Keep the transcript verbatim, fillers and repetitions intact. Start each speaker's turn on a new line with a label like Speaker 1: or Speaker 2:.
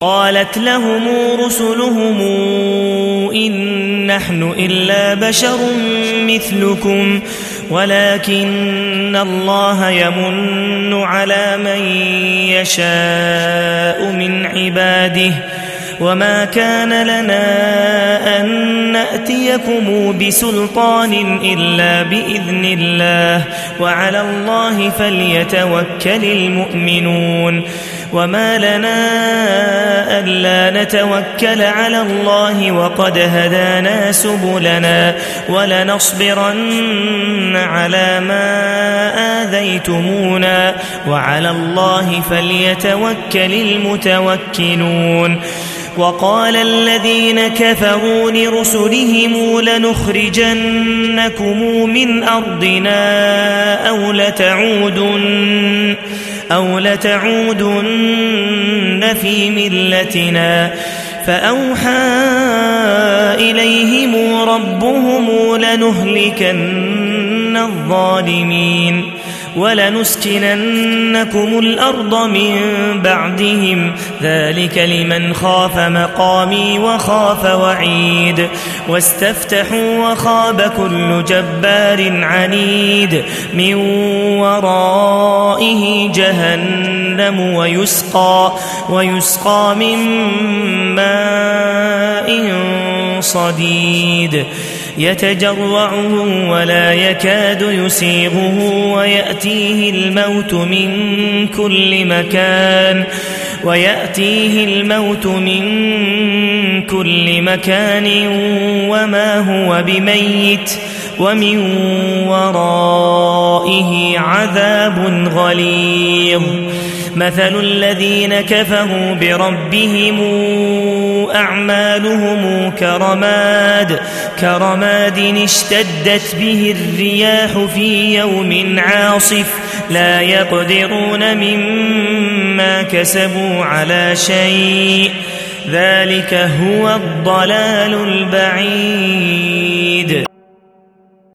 Speaker 1: قالت لهم رسلهم إن نحن إلا بشر مثلكم ولكن الله يمن على من يشاء من عباده وما كان لنا أن نأتيكم بسلطان إلا بإذن الله وعلى الله فليتوكل المؤمنون وما لنا ألا نتوكل على الله وقد هدانا سبلنا ولنصبرن على ما آذيتمونا وعلى الله فليتوكل المتوكلون وقال الذين كفروا لرسلهم لنخرجنكم من أرضنا أو لتعودن أو لتعودن في ملتنا فأوحى إليهم ربهم لنهلكن الظالمين ولنسكننكم الأرض من بعدهم ذلك لمن خاف مقامي وخاف وعيد واستفتحوا وخاب كل جبار عنيد من ورائه جهنم ويسقى, ويسقى من ماء صديد يتجرعه ولا يكاد يسيغه ويأتيه الموت من كل مكان ويأتيه الموت من كل مكان وما هو بميت ومن ورائه عذاب غليظ مثل الذين كفروا بربهم أعمالهم كرماد كرماد اشتدت به الرياح في يوم عاصف لا يقدرون مما كسبوا على شيء ذلك هو الضلال البعيد.